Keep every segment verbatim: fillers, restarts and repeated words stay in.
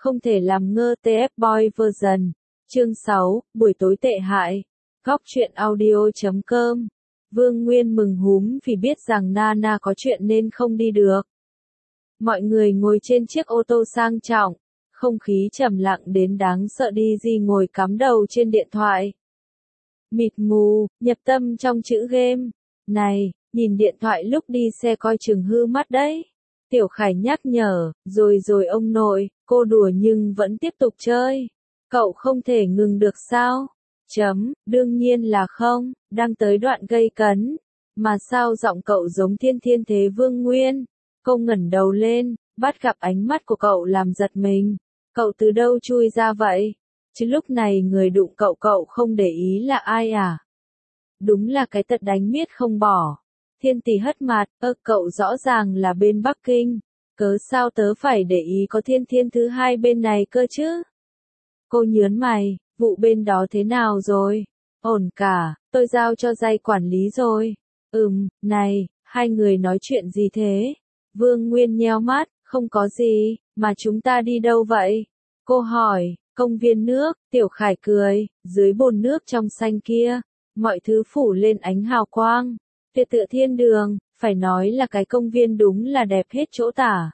không thể làm ngơ tê ép Boy version. Chương sáu, buổi tối tệ hại. Góc truyện audio chấm com. Vương Nguyên mừng húm vì biết rằng Nana có chuyện nên không đi được. Mọi người ngồi trên chiếc ô tô sang trọng, không khí trầm lặng đến đáng sợ. đi gi ngồi cắm đầu trên điện thoại. Mịt mù, nhập tâm trong chữ game. Này, nhìn điện thoại lúc đi xe coi chừng hư mắt đấy. Tiểu Khải nhắc nhở, rồi rồi ông nội, cô đùa nhưng vẫn tiếp tục chơi. Cậu không thể ngừng được sao? Chấm, đương nhiên là không, đang tới đoạn gây cấn. Mà sao giọng cậu giống thiên thiên thế Vương Nguyên? Cô ngẩng đầu lên, bắt gặp ánh mắt của cậu làm giật mình. Cậu từ đâu chui ra vậy? Chứ lúc này người đụng cậu cậu không để ý là ai à? Đúng là cái tật đánh miết không bỏ. Thiên Tỷ hất mặt, ơ cậu rõ ràng là bên Bắc Kinh. Cớ sao tớ phải để ý có thiên thiên thứ hai bên này cơ chứ? Cô nhớn mày, vụ bên đó thế nào rồi? Ổn cả, tôi giao cho giai quản lý rồi. Ừm, này, hai người nói chuyện gì thế? Vương Nguyên nheo mắt, không có gì, mà chúng ta đi đâu vậy? Cô hỏi, công viên nước. Tiểu Khải cười, dưới bồn nước trong xanh kia, mọi thứ phủ lên ánh hào quang. Tuyệt tựa thiên đường, phải nói là cái công viên đúng là đẹp hết chỗ tả.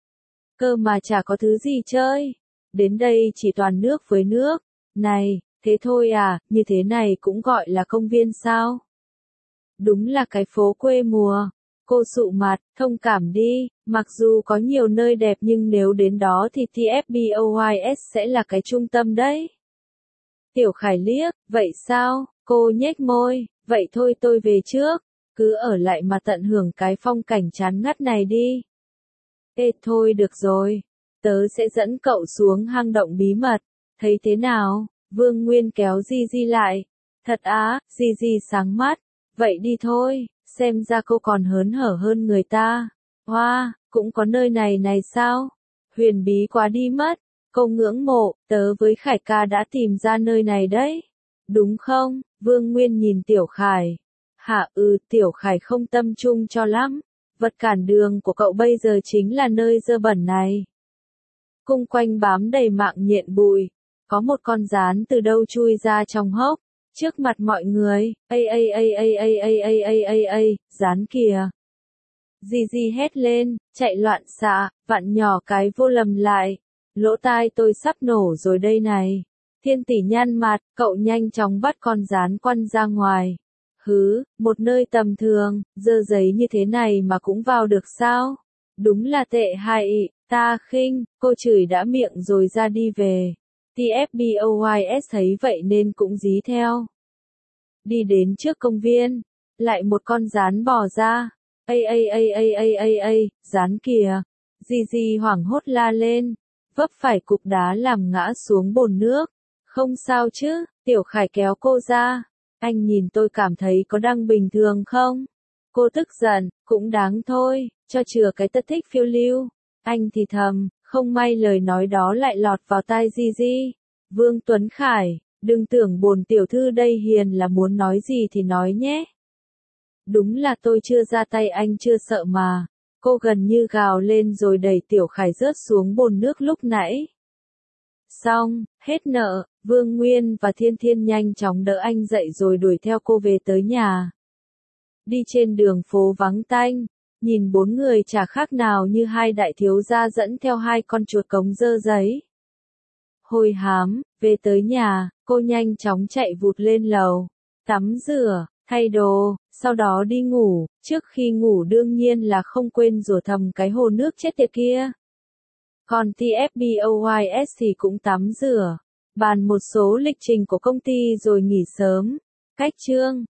Cơ mà chả có thứ gì chơi. Đến đây chỉ toàn nước với nước. Này, thế thôi à, như thế này cũng gọi là công viên sao? Đúng là cái phố quê mùa. Cô sụ mặt, thông cảm đi, mặc dù có nhiều nơi đẹp nhưng nếu đến đó thì tê ép Boys sẽ là cái trung tâm đấy. Tiểu Khải liếc, vậy sao? Cô nhếch môi, vậy thôi tôi về trước. Cứ ở lại mà tận hưởng cái phong cảnh chán ngắt này đi. Ê thôi được rồi, tớ sẽ dẫn cậu xuống hang động bí mật, thấy thế nào? Vương Nguyên kéo Di Di lại. Thật á, Di Di sáng mắt, vậy đi thôi, xem ra cô còn hớn hở hơn người ta. Hoa, wow, cũng có nơi này này sao? Huyền bí quá đi mất, cô ngưỡng mộ, tớ với Khải ca đã tìm ra nơi này đấy. Đúng không? Vương Nguyên nhìn Tiểu Khải. Hả ừ, Tiểu Khải không tâm trung cho lắm. Vật cản đường của cậu bây giờ chính là nơi dơ bẩn này. Cung quanh bám đầy mạng nhện bụi. Có một con gián từ đâu chui ra trong hốc. Trước mặt mọi người, ây ây ây ây ây ây ây ây ây ây, gián kìa. Di Di hét lên, chạy loạn xạ, vặn nhỏ cái vô lầm lại. Lỗ tai tôi sắp nổ rồi đây này. Thiên Tỷ nhăn mặt, cậu nhanh chóng bắt con gián quăng ra ngoài. Hứ, một nơi tầm thường, dơ giấy như thế này mà cũng vào được sao? Đúng là tệ hại, ta khinh, cô chửi đã miệng rồi ra đi về. tê ép Boys thấy vậy nên cũng dí theo. Đi đến trước công viên, lại một con gián bò ra. Ây ây ây ây ây ây ây, gián kìa. Di Di hoảng hốt la lên, vấp phải cục đá làm ngã xuống bồn nước. Không sao chứ, Tiểu Khải kéo cô ra. Anh nhìn tôi cảm thấy có đang bình thường không? Cô tức giận, cũng đáng thôi, cho chừa cái tật thích phiêu lưu. Anh thì thầm, không may lời nói đó lại lọt vào tai Di Di. Vương Tuấn Khải, đừng tưởng bồn tiểu thư đây hiền là muốn nói gì thì nói nhé. Đúng là tôi chưa ra tay anh chưa sợ mà. Cô gần như gào lên rồi đẩy Tiểu Khải rớt xuống bồn nước lúc nãy. Xong, hết nợ, Vương Nguyên và Thiên Thiên nhanh chóng đỡ anh dậy rồi đuổi theo cô về tới nhà. Đi trên đường phố vắng tanh, nhìn bốn người chả khác nào như hai đại thiếu gia dẫn theo hai con chuột cống dơ giấy. Hôi hám, về tới nhà, cô nhanh chóng chạy vụt lên lầu, tắm rửa, thay đồ, sau đó đi ngủ, trước khi ngủ đương nhiên là không quên rửa thầm cái hồ nước chết tiệt kia. Còn tê ép Boys thì cũng tắm rửa, bàn một số lịch trình của công ty rồi nghỉ sớm. Cách chương